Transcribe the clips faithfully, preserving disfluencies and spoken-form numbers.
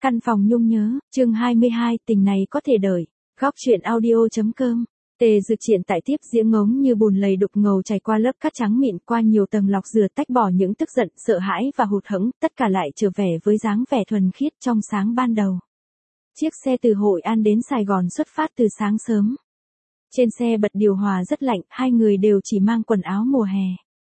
Căn phòng nhung nhớ, chương hai mươi hai, tình này có thể đợi. Góc truyện audio.com. Tề Dực Triện tại tiếp diễn ngống như bùn lầy đục ngầu chảy qua lớp cát trắng mịn, qua nhiều tầng lọc rửa tách bỏ những tức giận, sợ hãi và hụt hẫng, tất cả lại trở về với dáng vẻ thuần khiết trong sáng ban đầu. Chiếc xe từ Hội An đến Sài Gòn xuất phát từ sáng sớm. Trên xe bật điều hòa rất lạnh, hai người đều chỉ mang quần áo mùa hè.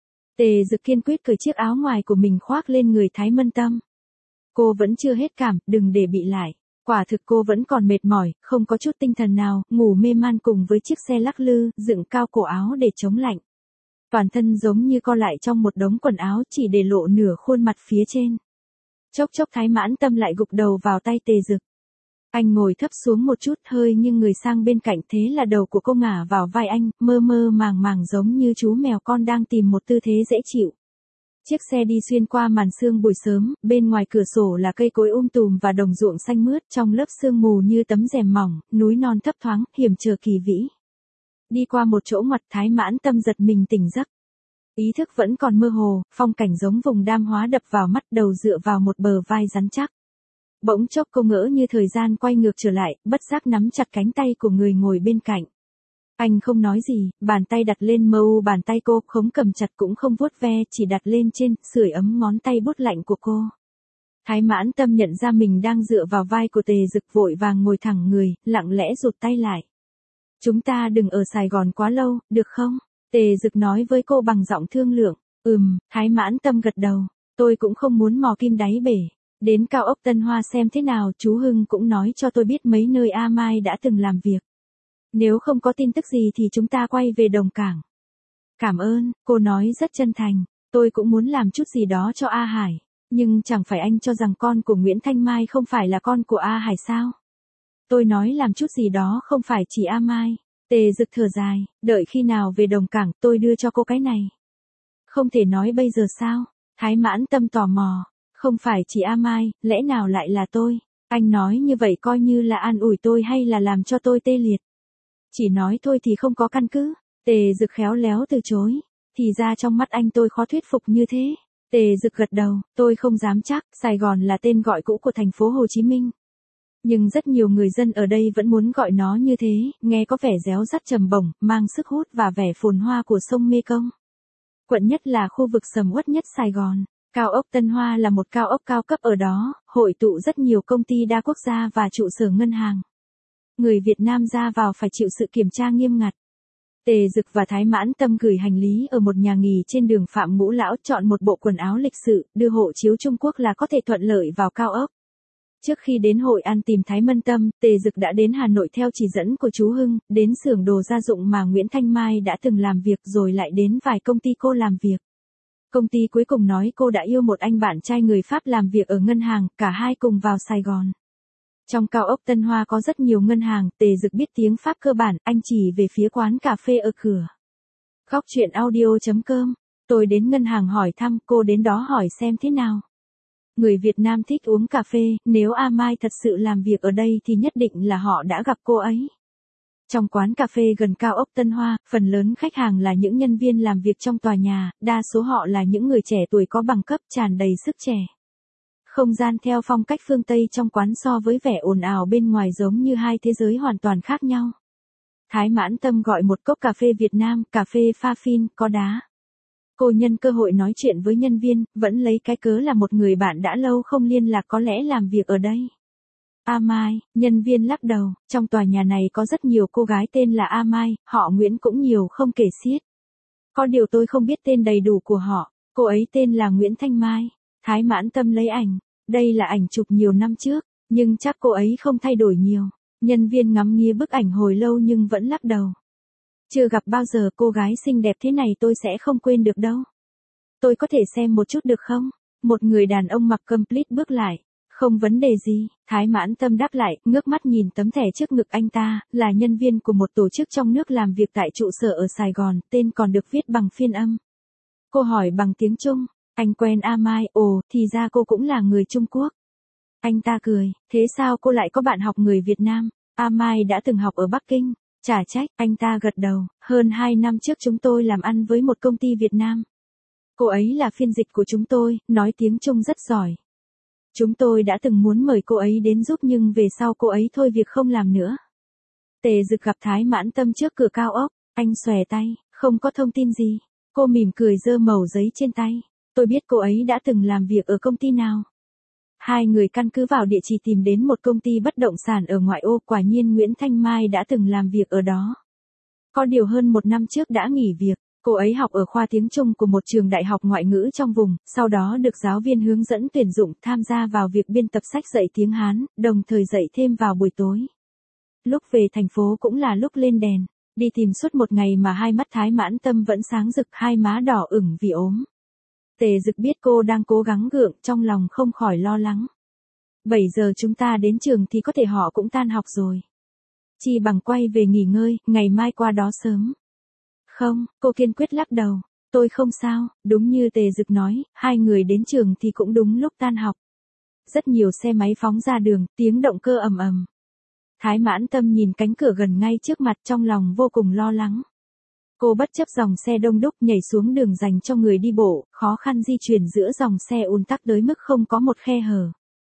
Tề Dực kiên quyết cởi chiếc áo ngoài của mình khoác lên người Thái Mân Tâm. Cô vẫn chưa hết cảm, đừng để bị lại. Quả thực cô vẫn còn mệt mỏi, không có chút tinh thần nào, ngủ mê man cùng với chiếc xe lắc lư, dựng cao cổ áo để chống lạnh. Toàn thân giống như co lại trong một đống quần áo, chỉ để lộ nửa khuôn mặt phía trên. Chốc chốc Thái Mãn Tâm lại gục đầu vào tay Tề Dực. Anh ngồi thấp xuống một chút hơi nhưng người sang bên cạnh, thế là đầu của cô ngả vào vai anh, mơ mơ màng màng giống như chú mèo con đang tìm một tư thế dễ chịu. Chiếc xe đi xuyên qua màn sương buổi sớm, bên ngoài cửa sổ là cây cối um tùm và đồng ruộng xanh mướt, trong lớp sương mù như tấm rèm mỏng, núi non thấp thoáng, hiểm trở kỳ vĩ. Đi qua một chỗ ngoặt, Thái Mãn Tâm giật mình tỉnh giấc. Ý thức vẫn còn mơ hồ, phong cảnh giống vùng đam hóa đập vào mắt, đầu dựa vào một bờ vai rắn chắc. Bỗng chốc cô ngỡ như thời gian quay ngược trở lại, bất giác nắm chặt cánh tay của người ngồi bên cạnh. Anh không nói gì, bàn tay đặt lên mờ u bàn tay cô, không cầm chặt cũng không vuốt ve, chỉ đặt lên trên, sưởi ấm ngón tay bút lạnh của cô. Thái Mãn Tâm nhận ra mình đang dựa vào vai của Tề Dực, vội vàng ngồi thẳng người, lặng lẽ rụt tay lại. Chúng ta đừng ở Sài Gòn quá lâu, được không? Tề Dực nói với cô bằng giọng thương lượng. Ừm, Thái Mãn Tâm gật đầu, tôi cũng không muốn mò kim đáy bể. Đến cao ốc Tân Hoa xem thế nào, chú Hưng cũng nói cho tôi biết mấy nơi A Mai đã từng làm việc. Nếu không có tin tức gì thì chúng ta quay về Đồng Cảng. Cảm ơn, cô nói rất chân thành, tôi cũng muốn làm chút gì đó cho A Hải, nhưng chẳng phải anh cho rằng con của Nguyễn Thanh Mai không phải là con của A Hải sao? Tôi nói làm chút gì đó không phải chỉ A Mai. Tề Dực thở dài, đợi khi nào về Đồng Cảng tôi đưa cho cô cái này. Không thể nói bây giờ sao? Thái Mãn Tâm tò mò, không phải chỉ A Mai, lẽ nào lại là tôi? Anh nói như vậy coi như là an ủi tôi hay là làm cho tôi tê liệt? Chỉ nói thôi thì không có căn cứ. Tề Dực khéo léo từ chối. Thì ra trong mắt anh tôi khó thuyết phục như thế. Tề Dực gật đầu, tôi không dám chắc, Sài Gòn là tên gọi cũ của thành phố Hồ Chí Minh. Nhưng rất nhiều người dân ở đây vẫn muốn gọi nó như thế, nghe có vẻ réo rắt trầm bổng, mang sức hút và vẻ phồn hoa của sông Mekong. Quận nhất là khu vực sầm uất nhất Sài Gòn. Cao ốc Tân Hoa là một cao ốc cao cấp ở đó, hội tụ rất nhiều công ty đa quốc gia và trụ sở ngân hàng. Người Việt Nam ra vào phải chịu sự kiểm tra nghiêm ngặt. Tề Dực và Thái Mãn Tâm gửi hành lý ở một nhà nghỉ trên đường Phạm Ngũ Lão, chọn một bộ quần áo lịch sự, đưa hộ chiếu Trung Quốc là có thể thuận lợi vào cao ốc. Trước khi đến Hội An tìm Thái Mân Tâm, Tề Dực đã đến Hà Nội theo chỉ dẫn của chú Hưng, đến xưởng đồ gia dụng mà Nguyễn Thanh Mai đã từng làm việc, rồi lại đến vài công ty cô làm việc. Công ty cuối cùng nói cô đã yêu một anh bạn trai người Pháp làm việc ở ngân hàng, cả hai cùng vào Sài Gòn. Trong cao ốc Tân Hoa có rất nhiều ngân hàng, Tề Dực biết tiếng Pháp cơ bản, anh chỉ về phía quán cà phê ở cửa. Góc truyện audio.com. Tôi đến ngân hàng hỏi thăm, cô đến đó hỏi xem thế nào. Người Việt Nam thích uống cà phê, nếu A Mai thật sự làm việc ở đây thì nhất định là họ đã gặp cô ấy. Trong quán cà phê gần cao ốc Tân Hoa, phần lớn khách hàng là những nhân viên làm việc trong tòa nhà, đa số họ là những người trẻ tuổi có bằng cấp, tràn đầy sức trẻ. Không gian theo phong cách phương Tây trong quán so với vẻ ồn ào bên ngoài giống như hai thế giới hoàn toàn khác nhau. Thái Mãn Tâm gọi một cốc cà phê Việt Nam, cà phê pha phin, có đá. Cô nhân cơ hội nói chuyện với nhân viên, vẫn lấy cái cớ là một người bạn đã lâu không liên lạc có lẽ làm việc ở đây. A Mai, nhân viên lắc đầu, trong tòa nhà này có rất nhiều cô gái tên là A Mai, họ Nguyễn cũng nhiều không kể xiết. Có điều tôi không biết tên đầy đủ của họ, cô ấy tên là Nguyễn Thanh Mai. Thái Mãn Tâm lấy ảnh, đây là ảnh chụp nhiều năm trước, nhưng chắc cô ấy không thay đổi nhiều. Nhân viên ngắm nghía bức ảnh hồi lâu nhưng vẫn lắc đầu. Chưa gặp bao giờ cô gái xinh đẹp thế này, tôi sẽ không quên được đâu. Tôi có thể xem một chút được không? Một người đàn ông mặc complete bước lại. Không vấn đề gì, Thái Mãn Tâm đáp lại, ngước mắt nhìn tấm thẻ trước ngực anh ta, là nhân viên của một tổ chức trong nước làm việc tại trụ sở ở Sài Gòn, tên còn được viết bằng phiên âm. Cô hỏi bằng tiếng Trung, anh quen A Mai, ồ, thì ra cô cũng là người Trung Quốc. Anh ta cười, thế sao cô lại có bạn học người Việt Nam? A Mai đã từng học ở Bắc Kinh. Chả trách, anh ta gật đầu, hơn hai năm trước chúng tôi làm ăn với một công ty Việt Nam. Cô ấy là phiên dịch của chúng tôi, nói tiếng Trung rất giỏi. Chúng tôi đã từng muốn mời cô ấy đến giúp nhưng về sau cô ấy thôi việc không làm nữa. Tề Dực gặp Thái Mãn Tâm trước cửa cao ốc, anh xòe tay, không có thông tin gì. Cô mỉm cười giơ mẩu giấy trên tay. Tôi biết cô ấy đã từng làm việc ở công ty nào. Hai người căn cứ vào địa chỉ tìm đến một công ty bất động sản ở ngoại ô, quả nhiên Nguyễn Thanh Mai đã từng làm việc ở đó. Có điều hơn một năm trước đã nghỉ việc. Cô ấy học ở khoa tiếng Trung của một trường đại học ngoại ngữ trong vùng, sau đó được giáo viên hướng dẫn tuyển dụng tham gia vào việc biên tập sách dạy tiếng Hán, đồng thời dạy thêm vào buổi tối. Lúc về thành phố cũng là lúc lên đèn, đi tìm suốt một ngày mà hai mắt Thái Mãn Tâm vẫn sáng rực, hai má đỏ ửng vì ốm. Tề Dực biết cô đang cố gắng gượng, trong lòng không khỏi lo lắng. bảy giờ chúng ta đến trường thì có thể họ cũng tan học rồi. Chi bằng quay về nghỉ ngơi, ngày mai qua đó sớm. Không, cô kiên quyết lắc đầu. Tôi không sao, đúng như Tề Dực nói, hai người đến trường thì cũng đúng lúc tan học. Rất nhiều xe máy phóng ra đường, tiếng động cơ ầm ầm. Thái Mãn Tâm nhìn cánh cửa gần ngay trước mặt, trong lòng vô cùng lo lắng. Cô bất chấp dòng xe đông đúc nhảy xuống đường dành cho người đi bộ, khó khăn di chuyển giữa dòng xe ùn tắc tới mức không có một khe hở.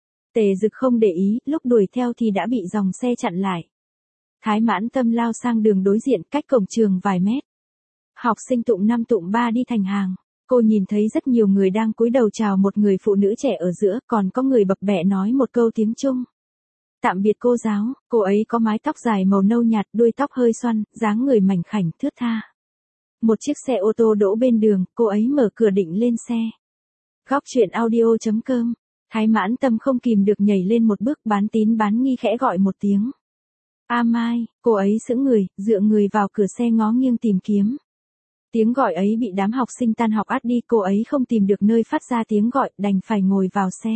Tề Dực không để ý, lúc đuổi theo thì đã bị dòng xe chặn lại. Thái Mãn Tâm lao sang đường đối diện, cách cổng trường vài mét. Học sinh tụng năm tụng ba đi thành hàng. Cô nhìn thấy rất nhiều người đang cúi đầu chào một người phụ nữ trẻ ở giữa, còn có người bập bẹ nói một câu tiếng Trung. Tạm biệt cô giáo. Cô ấy có mái tóc dài màu nâu nhạt, đuôi tóc hơi xoăn, dáng người mảnh khảnh thướt tha. Một chiếc xe ô tô đỗ bên đường, cô ấy mở cửa định lên xe. Góc truyện audio chấm com. Thái Mãn Tâm không kìm được nhảy lên một bước, bán tín bán nghi khẽ gọi một tiếng. A Mai. Cô ấy sững người, dựa người vào cửa xe ngó nghiêng tìm kiếm. Tiếng gọi ấy bị đám học sinh tan học át đi, cô ấy không tìm được nơi phát ra tiếng gọi, đành phải ngồi vào xe.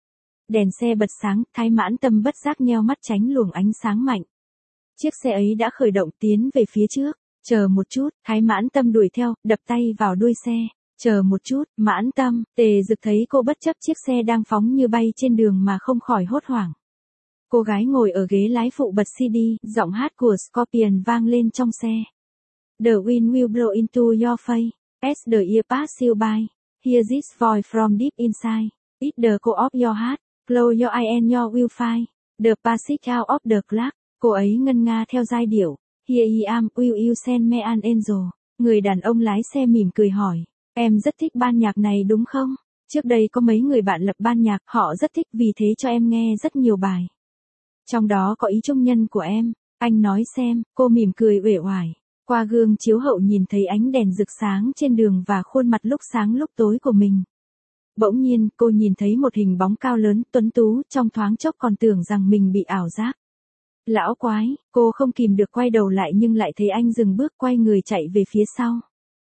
Đèn xe bật sáng, Thái Mãn Tâm bất giác nheo mắt tránh luồng ánh sáng mạnh. Chiếc xe ấy đã khởi động tiến về phía trước. Chờ một chút, Thái Mãn Tâm đuổi theo, đập tay vào đuôi xe. Chờ một chút, Mãn Tâm. Tề Dực thấy cô bất chấp chiếc xe đang phóng như bay trên đường mà không khỏi hốt hoảng. Cô gái ngồi ở ghế lái phụ bật xê đê, giọng hát của Scorpion vang lên trong xe. The wind will blow into your face, as the year pass you by. Hear this voice from deep inside. It's the core of your heart. Close your eye and you will find the passage out of the cloud. Cô ấy ngân nga theo giai điệu. Here I am, will you send me an angel? Người đàn ông lái xe mỉm cười hỏi. Em rất thích ban nhạc này đúng không? Trước đây có mấy người bạn lập ban nhạc, họ rất thích vì thế cho em nghe rất nhiều bài. Trong đó có ý trung nhân của em. Anh nói xem. Cô mỉm cười uể oải. Qua gương chiếu hậu nhìn thấy ánh đèn rực sáng trên đường và khuôn mặt lúc sáng lúc tối của mình. Bỗng nhiên, cô nhìn thấy một hình bóng cao lớn, tuấn tú, trong thoáng chốc còn tưởng rằng mình bị ảo giác. Lão quái, cô không kìm được quay đầu lại nhưng lại thấy anh dừng bước quay người chạy về phía sau.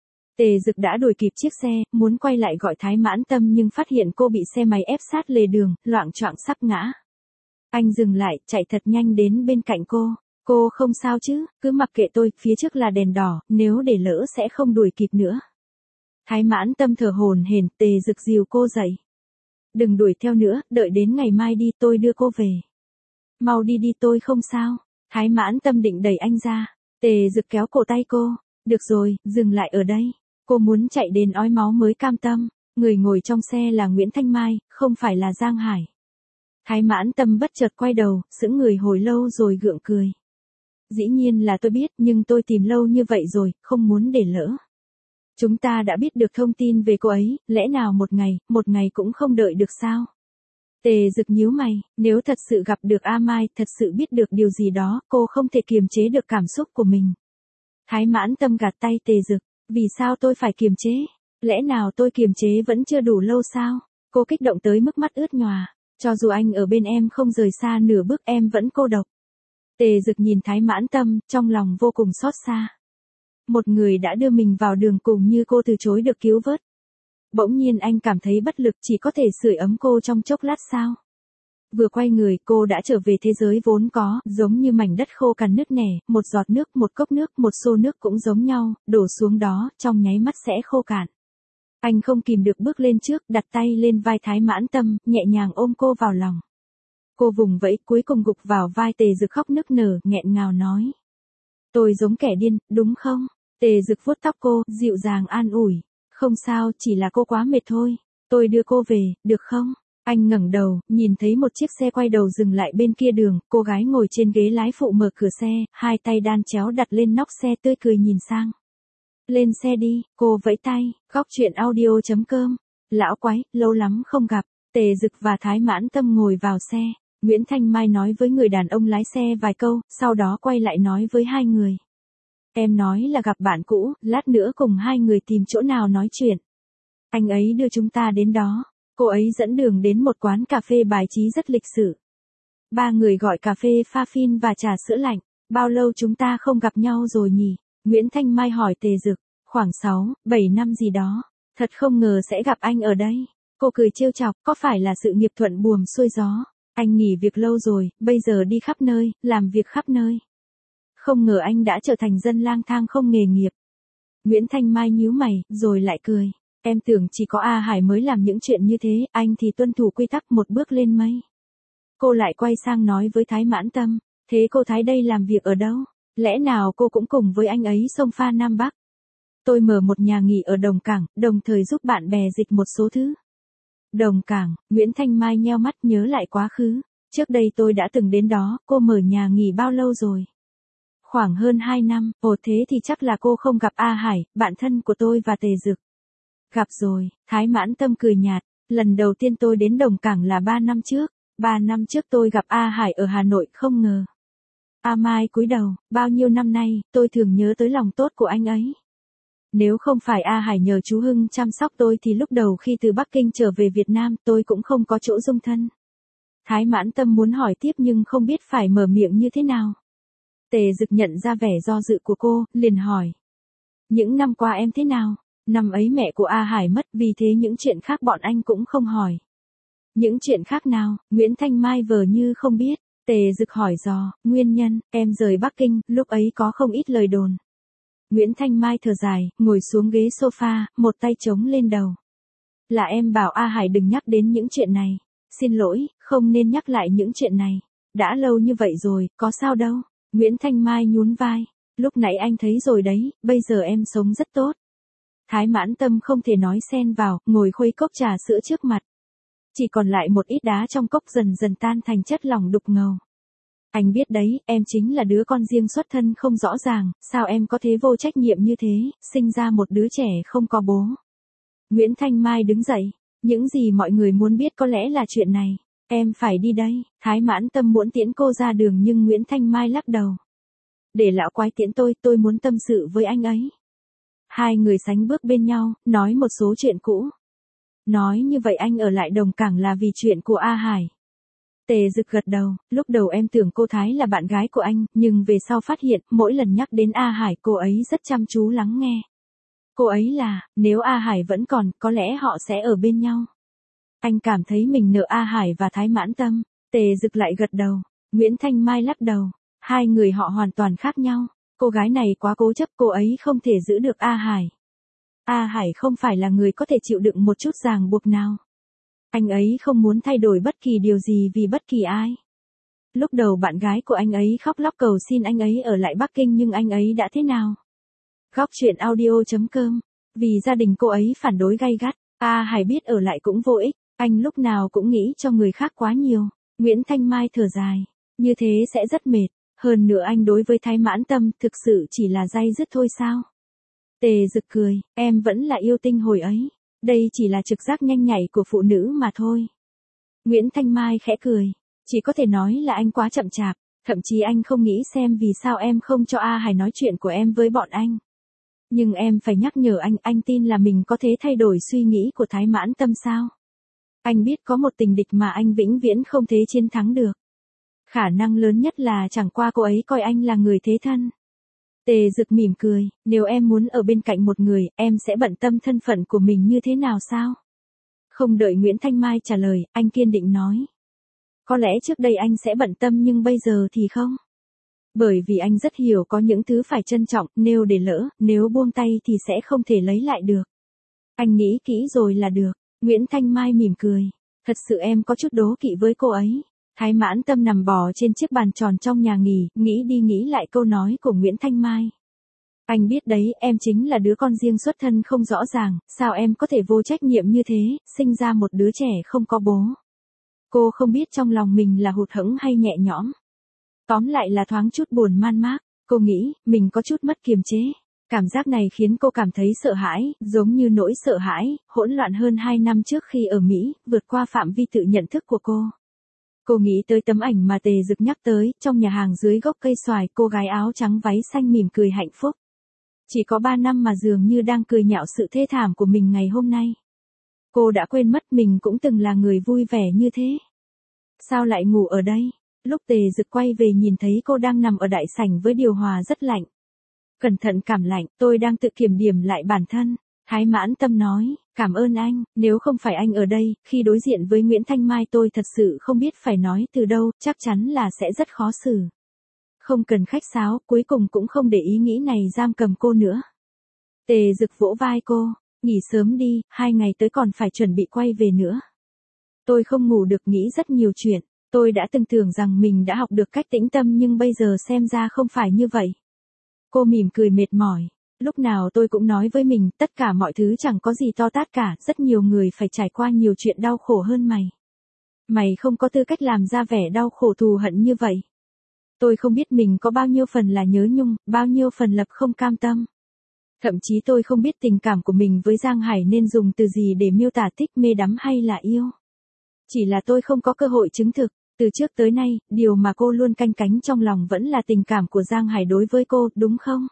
Tề Dực đã đuổi kịp chiếc xe, muốn quay lại gọi Thái Mãn Tâm nhưng phát hiện cô bị xe máy ép sát lề đường, loạng choạng sắp ngã. Anh dừng lại, chạy thật nhanh đến bên cạnh cô. Cô không sao chứ, cứ mặc kệ tôi, phía trước là đèn đỏ, nếu để lỡ sẽ không đuổi kịp nữa. Thái Mãn Tâm thở hổn hển, Tề Dực dìu cô dậy. Đừng đuổi theo nữa, đợi đến ngày mai đi, tôi đưa cô về. Mau đi đi, tôi không sao. Thái Mãn Tâm định đẩy anh ra. Tề Dực kéo cổ tay cô. Được rồi, dừng lại ở đây. Cô muốn chạy đến ói máu mới cam tâm. Người ngồi trong xe là Nguyễn Thanh Mai, không phải là Giang Hải. Thái Mãn Tâm bất chợt quay đầu, sững người hồi lâu rồi gượng cười. Dĩ nhiên là tôi biết, nhưng tôi tìm lâu như vậy rồi, không muốn để lỡ. Chúng ta đã biết được thông tin về cô ấy, lẽ nào một ngày, một ngày cũng không đợi được sao? Tề Dực nhíu mày, nếu thật sự gặp được A Mai, thật sự biết được điều gì đó, cô không thể kiềm chế được cảm xúc của mình. Thái Mãn Tâm gạt tay Tề Dực, vì sao tôi phải kiềm chế? Lẽ nào tôi kiềm chế vẫn chưa đủ lâu sao? Cô kích động tới mức mắt ướt nhòa, cho dù anh ở bên em không rời xa nửa bước em vẫn cô độc. Tề Dực nhìn Thái Mãn Tâm, trong lòng vô cùng xót xa. Một người đã đưa mình vào đường cùng như cô từ chối được cứu vớt. Bỗng nhiên anh cảm thấy bất lực, chỉ có thể sưởi ấm cô trong chốc lát sao. Vừa quay người cô đã trở về thế giới vốn có, giống như mảnh đất khô cằn nứt nẻ, một giọt nước, một cốc nước, một xô nước cũng giống nhau, đổ xuống đó, trong nháy mắt sẽ khô cạn. Anh không kìm được bước lên trước, đặt tay lên vai Thái Mãn Tâm, nhẹ nhàng ôm cô vào lòng. Cô vùng vẫy, cuối cùng gục vào vai Tề Dực khóc nức nở, nghẹn ngào nói. Tôi giống kẻ điên, đúng không? Tề Dực vuốt tóc cô, dịu dàng an ủi. Không sao, chỉ là cô quá mệt thôi. Tôi đưa cô về, được không? Anh ngẩng đầu, nhìn thấy một chiếc xe quay đầu dừng lại bên kia đường, cô gái ngồi trên ghế lái phụ mở cửa xe, hai tay đan chéo đặt lên nóc xe tươi cười nhìn sang. Lên xe đi, cô vẫy tay, góc chuyện audio chấm com. Lão quái, lâu lắm không gặp, Tề Dực và Thái Mãn Tâm ngồi vào xe. Nguyễn Thanh Mai nói với người đàn ông lái xe vài câu, sau đó quay lại nói với hai người. Em nói là gặp bạn cũ, lát nữa cùng hai người tìm chỗ nào nói chuyện. Anh ấy đưa chúng ta đến đó. Cô ấy dẫn đường đến một quán cà phê bài trí rất lịch sự. Ba người gọi cà phê pha phin và trà sữa lạnh. Bao lâu chúng ta không gặp nhau rồi nhỉ? Nguyễn Thanh Mai hỏi Tề Dực. Khoảng sáu, bảy năm gì đó. Thật không ngờ sẽ gặp anh ở đây. Cô cười trêu chọc, có phải là sự nghiệp thuận buồm xuôi gió? Anh nghỉ việc lâu rồi, bây giờ đi khắp nơi, làm việc khắp nơi. Không ngờ anh đã trở thành dân lang thang không nghề nghiệp. Nguyễn Thanh Mai nhíu mày, rồi lại cười. Em tưởng chỉ có A Hải mới làm những chuyện như thế, anh thì tuân thủ quy tắc một bước lên mây. Cô lại quay sang nói với Thái Mãn Tâm, thế cô Thái đây làm việc ở đâu? Lẽ nào cô cũng cùng với anh ấy xông pha Nam Bắc? Tôi mở một nhà nghỉ ở Đồng Cảng, đồng thời giúp bạn bè dịch một số thứ. Đồng Cảng, Nguyễn Thanh Mai nheo mắt nhớ lại quá khứ. Trước đây tôi đã từng đến đó, cô mở nhà nghỉ bao lâu rồi? Khoảng hơn hai năm, ồ thế thì chắc là cô không gặp A Hải, bạn thân của tôi và Tề Dực. Gặp rồi, Thái Mãn Tâm cười nhạt, lần đầu tiên tôi đến Đồng Cảng là ba năm trước, ba năm trước tôi gặp A Hải ở Hà Nội không ngờ. A Mai cúi đầu, bao nhiêu năm nay, tôi thường nhớ tới lòng tốt của anh ấy. Nếu không phải A Hải nhờ chú Hưng chăm sóc tôi thì lúc đầu khi từ Bắc Kinh trở về Việt Nam tôi cũng không có chỗ dung thân. Thái Mãn Tâm muốn hỏi tiếp nhưng không biết phải mở miệng như thế nào. Tề Dực nhận ra vẻ do dự của cô, liền hỏi. Những năm qua em thế nào? Năm ấy mẹ của A Hải mất, vì thế những chuyện khác bọn anh cũng không hỏi. Những chuyện khác nào? Nguyễn Thanh Mai vờ như không biết. Tề Dực hỏi dò, nguyên nhân, em rời Bắc Kinh, lúc ấy có không ít lời đồn. Nguyễn Thanh Mai thở dài, ngồi xuống ghế sofa, một tay chống lên đầu. Là em bảo A Hải đừng nhắc đến những chuyện này. Xin lỗi, không nên nhắc lại những chuyện này. Đã lâu như vậy rồi, có sao đâu. Nguyễn Thanh Mai nhún vai. Lúc nãy anh thấy rồi đấy, bây giờ em sống rất tốt. Thái Mãn Tâm không thể nói xen vào, ngồi khuấy cốc trà sữa trước mặt. Chỉ còn lại một ít đá trong cốc dần dần tan thành chất lỏng đục ngầu. Anh biết đấy, em chính là đứa con riêng xuất thân không rõ ràng, sao em có thế vô trách nhiệm như thế, sinh ra một đứa trẻ không có bố. Nguyễn Thanh Mai đứng dậy, những gì mọi người muốn biết có lẽ là chuyện này, em phải đi đây. Thái Mãn Tâm muốn tiễn cô ra đường nhưng Nguyễn Thanh Mai lắc đầu. Để lão quái tiễn tôi, tôi muốn tâm sự với anh ấy. Hai người sánh bước bên nhau, nói một số chuyện cũ. Nói như vậy anh ở lại Đồng Cảng là vì chuyện của A Hải. Tề Dực gật đầu, lúc đầu em tưởng cô Thái là bạn gái của anh, nhưng về sau phát hiện, mỗi lần nhắc đến A Hải cô ấy rất chăm chú lắng nghe. Cô ấy là, nếu A Hải vẫn còn, có lẽ họ sẽ ở bên nhau. Anh cảm thấy mình nợ A Hải và Thái Mãn Tâm. Tề Dực lại gật đầu. Nguyễn Thanh Mai lắc đầu. Hai người họ hoàn toàn khác nhau. Cô gái này quá cố chấp, cô ấy không thể giữ được A Hải. A Hải không phải là người có thể chịu đựng một chút ràng buộc nào. Anh ấy không muốn thay đổi bất kỳ điều gì vì bất kỳ ai. Lúc đầu bạn gái của anh ấy khóc lóc cầu xin anh ấy ở lại Bắc Kinh nhưng anh ấy đã thế nào? Góc chuyện audio chấm com. Vì gia đình cô ấy phản đối gay gắt, A Hải biết ở lại cũng vô ích, anh lúc nào cũng nghĩ cho người khác quá nhiều. Nguyễn Thanh Mai thở dài, như thế sẽ rất mệt, hơn nữa anh đối với Thái Mãn Tâm thực sự chỉ là day dứt thôi sao? Tề Dực cười, em vẫn là yêu tinh hồi ấy, đây chỉ là trực giác nhanh nhạy của phụ nữ mà thôi. Nguyễn Thanh Mai khẽ cười, chỉ có thể nói là anh quá chậm chạp, thậm chí anh không nghĩ xem vì sao em không cho A Hải nói chuyện của em với bọn anh. Nhưng em phải nhắc nhở anh, anh tin là mình có thể thay đổi suy nghĩ của Thái Mãn Tâm sao? Anh biết có một tình địch mà anh vĩnh viễn không thể chiến thắng được. Khả năng lớn nhất là chẳng qua cô ấy coi anh là người thế thân. Tề Dực mỉm cười, nếu em muốn ở bên cạnh một người, em sẽ bận tâm thân phận của mình như thế nào sao? Không đợi Nguyễn Thanh Mai trả lời, anh kiên định nói. Có lẽ trước đây anh sẽ bận tâm nhưng bây giờ thì không. Bởi vì anh rất hiểu có những thứ phải trân trọng, nếu để lỡ, nếu buông tay thì sẽ không thể lấy lại được. Anh nghĩ kỹ rồi là được. Nguyễn Thanh Mai mỉm cười. Thật sự em có chút đố kỵ với cô ấy. Thái Mãn Tâm nằm bò trên chiếc bàn tròn trong nhà nghỉ, nghĩ đi nghĩ lại câu nói của Nguyễn Thanh Mai. Anh biết đấy, em chính là đứa con riêng xuất thân không rõ ràng, sao em có thể vô trách nhiệm như thế, sinh ra một đứa trẻ không có bố. Cô không biết trong lòng mình là hụt hẫng hay nhẹ nhõm. Tóm lại là thoáng chút buồn man mác, cô nghĩ, mình có chút mất kiềm chế. Cảm giác này khiến cô cảm thấy sợ hãi, giống như nỗi sợ hãi, hỗn loạn hơn hai năm trước khi ở Mỹ, vượt qua phạm vi tự nhận thức của cô. Cô nghĩ tới tấm ảnh mà Tề Dực nhắc tới, trong nhà hàng dưới gốc cây xoài, cô gái áo trắng váy xanh mỉm cười hạnh phúc. Chỉ có ba năm mà dường như đang cười nhạo sự thê thảm của mình ngày hôm nay. Cô đã quên mất mình cũng từng là người vui vẻ như thế. Sao lại ngủ ở đây? Lúc Tề Dực quay về nhìn thấy cô đang nằm ở đại sảnh với điều hòa rất lạnh. Cẩn thận cảm lạnh, tôi đang tự kiểm điểm lại bản thân. Thái Mãn Tâm nói, cảm ơn anh, nếu không phải anh ở đây, khi đối diện với Nguyễn Thanh Mai tôi thật sự không biết phải nói từ đâu, chắc chắn là sẽ rất khó xử. Không cần khách sáo, cuối cùng cũng không để ý nghĩ này giam cầm cô nữa. Tề Dực vỗ vai cô, nghỉ sớm đi, hai ngày tới còn phải chuẩn bị quay về nữa. Tôi không ngủ được, nghĩ rất nhiều chuyện, tôi đã từng tưởng rằng mình đã học được cách tĩnh tâm nhưng bây giờ xem ra không phải như vậy. Cô mỉm cười mệt mỏi. Lúc nào tôi cũng nói với mình, tất cả mọi thứ chẳng có gì to tát cả, rất nhiều người phải trải qua nhiều chuyện đau khổ hơn mày. Mày không có tư cách làm ra vẻ đau khổ thù hận như vậy. Tôi không biết mình có bao nhiêu phần là nhớ nhung, bao nhiêu phần lập không cam tâm. Thậm chí tôi không biết tình cảm của mình với Giang Hải nên dùng từ gì để miêu tả, thích, mê đắm hay là yêu. Chỉ là tôi không có cơ hội chứng thực. Từ trước tới nay, điều mà cô luôn canh cánh trong lòng vẫn là tình cảm của Giang Hải đối với cô, đúng không?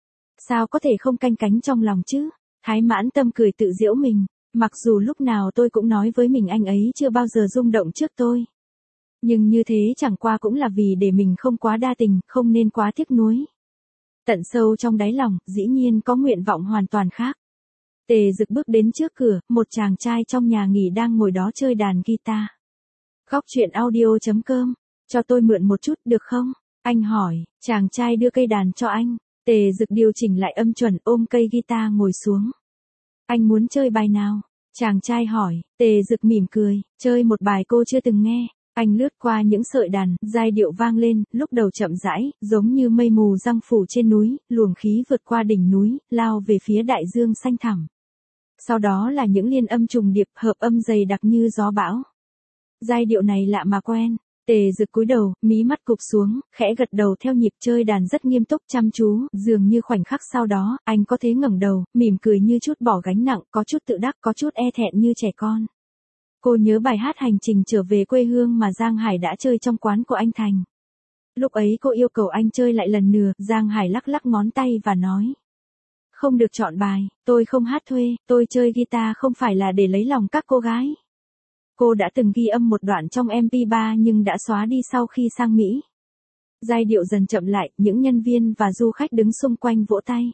Sao có thể không canh cánh trong lòng chứ? Thái Mãn Tâm cười tự giễu mình. Mặc dù lúc nào tôi cũng nói với mình anh ấy chưa bao giờ rung động trước tôi. Nhưng như thế chẳng qua cũng là vì để mình không quá đa tình, không nên quá tiếc nuối. Tận sâu trong đáy lòng, dĩ nhiên có nguyện vọng hoàn toàn khác. Tề Dực bước đến trước cửa, một chàng trai trong nhà nghỉ đang ngồi đó chơi đàn guitar. Góc truyện audio chấm com, cho tôi mượn một chút được không? Anh hỏi, chàng trai đưa cây đàn cho anh. Tề Dực điều chỉnh lại âm chuẩn, ôm cây guitar ngồi xuống. Anh muốn chơi bài nào? Chàng trai hỏi. Tề Dực mỉm cười, chơi một bài cô chưa từng nghe. Anh lướt qua những sợi đàn, giai điệu vang lên, lúc đầu chậm rãi, giống như mây mù giăng phủ trên núi, luồng khí vượt qua đỉnh núi, lao về phía đại dương xanh thẳm. Sau đó là những liên âm trùng điệp, hợp âm dày đặc như gió bão. Giai điệu này lạ mà quen. Tề Dực cúi đầu, mí mắt cụp xuống, khẽ gật đầu theo nhịp, chơi đàn rất nghiêm túc chăm chú, dường như khoảnh khắc sau đó, anh có thế ngẩng đầu, mỉm cười như chút bỏ gánh nặng, có chút tự đắc, có chút e thẹn như trẻ con. Cô nhớ bài hát Hành trình trở về quê hương mà Giang Hải đã chơi trong quán của anh Thành. Lúc ấy cô yêu cầu anh chơi lại lần nữa, Giang Hải lắc lắc ngón tay và nói. Không được chọn bài, tôi không hát thuê, tôi chơi guitar không phải là để lấy lòng các cô gái. Cô đã từng ghi âm một đoạn trong em pê ba nhưng đã xóa đi sau khi sang Mỹ. Giai điệu dần chậm lại, những nhân viên và du khách đứng xung quanh vỗ tay.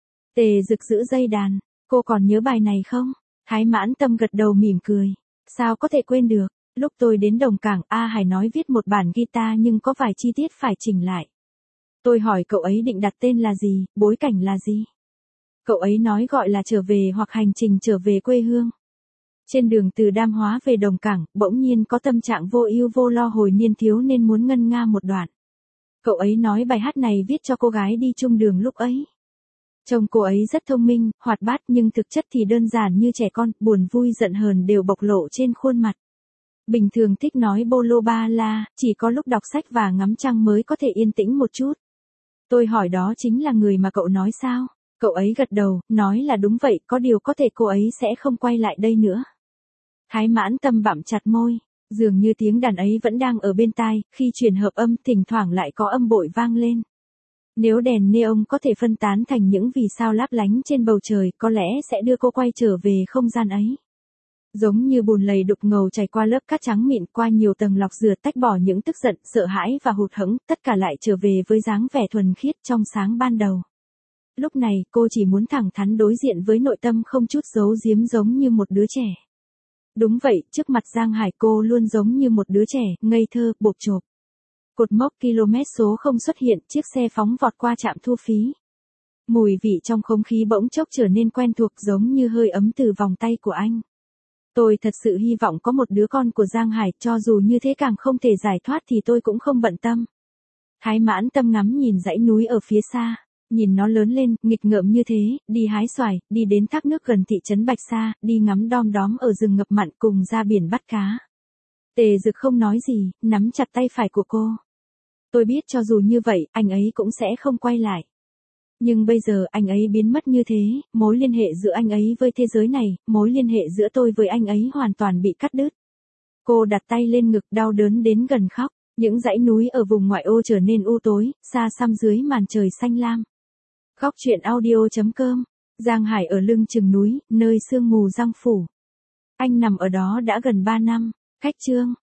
Tề Dực giữ dây đàn, cô còn nhớ bài này không? Thái Mãn Tâm gật đầu mỉm cười. Sao có thể quên được, lúc tôi đến Đồng Cảng, A Hải nói viết một bản guitar nhưng có vài chi tiết phải chỉnh lại. Tôi hỏi cậu ấy định đặt tên là gì, bối cảnh là gì? Cậu ấy nói gọi là trở về hoặc hành trình trở về quê hương. Trên đường từ Đam Hóa về Đồng Cảng, bỗng nhiên có tâm trạng vô ưu vô lo hồi niên thiếu nên muốn ngân nga một đoạn. Cậu ấy nói bài hát này viết cho cô gái đi chung đường lúc ấy. Trông cô ấy rất thông minh, hoạt bát nhưng thực chất thì đơn giản như trẻ con, buồn vui giận hờn đều bộc lộ trên khuôn mặt. Bình thường thích nói bolo ba la, chỉ có lúc đọc sách và ngắm trăng mới có thể yên tĩnh một chút. Tôi hỏi đó chính là người mà cậu nói sao? Cậu ấy gật đầu, nói là đúng vậy, có điều có thể cô ấy sẽ không quay lại đây nữa. Thái Mãn Tâm bặm chặt môi, dường như tiếng đàn ấy vẫn đang ở bên tai, khi truyền hợp âm thỉnh thoảng lại có âm bội vang lên. Nếu đèn neon có thể phân tán thành những vì sao lấp lánh trên bầu trời, có lẽ sẽ đưa cô quay trở về không gian ấy. Giống như bùn lầy đục ngầu chảy qua lớp cát trắng mịn, qua nhiều tầng lọc rửa, tách bỏ những tức giận, sợ hãi và hụt hẫng, tất cả lại trở về với dáng vẻ thuần khiết trong sáng ban đầu. Lúc này, cô chỉ muốn thẳng thắn đối diện với nội tâm không chút giấu giếm, giống như một đứa trẻ. Đúng vậy, trước mặt Giang Hải cô luôn giống như một đứa trẻ, ngây thơ, bộp chộp. Cột mốc km số không xuất hiện, chiếc xe phóng vọt qua trạm thu phí. Mùi vị trong không khí bỗng chốc trở nên quen thuộc, giống như hơi ấm từ vòng tay của anh. Tôi thật sự hy vọng có một đứa con của Giang Hải, cho dù như thế càng không thể giải thoát thì tôi cũng không bận tâm. Thái Mãn Tâm ngắm nhìn dãy núi ở phía xa, nhìn nó lớn lên, nghịch ngợm như thế, đi hái xoài, đi đến thác nước gần thị trấn Bạch Sa, đi ngắm đom đóm ở rừng ngập mặn cùng ra biển bắt cá. Tề Dực không nói gì, nắm chặt tay phải của cô. Tôi biết cho dù như vậy, anh ấy cũng sẽ không quay lại. Nhưng bây giờ anh ấy biến mất như thế, mối liên hệ giữa anh ấy với thế giới này, mối liên hệ giữa tôi với anh ấy hoàn toàn bị cắt đứt. Cô đặt tay lên ngực, đau đớn đến gần khóc. Những dãy núi ở vùng ngoại ô trở nên u tối, xa xăm dưới màn trời xanh lam. Góc truyện audio chấm com. Giang Hải ở lưng chừng núi, nơi sương mù giăng phủ. Anh nằm ở đó đã gần ba năm. Khách chương.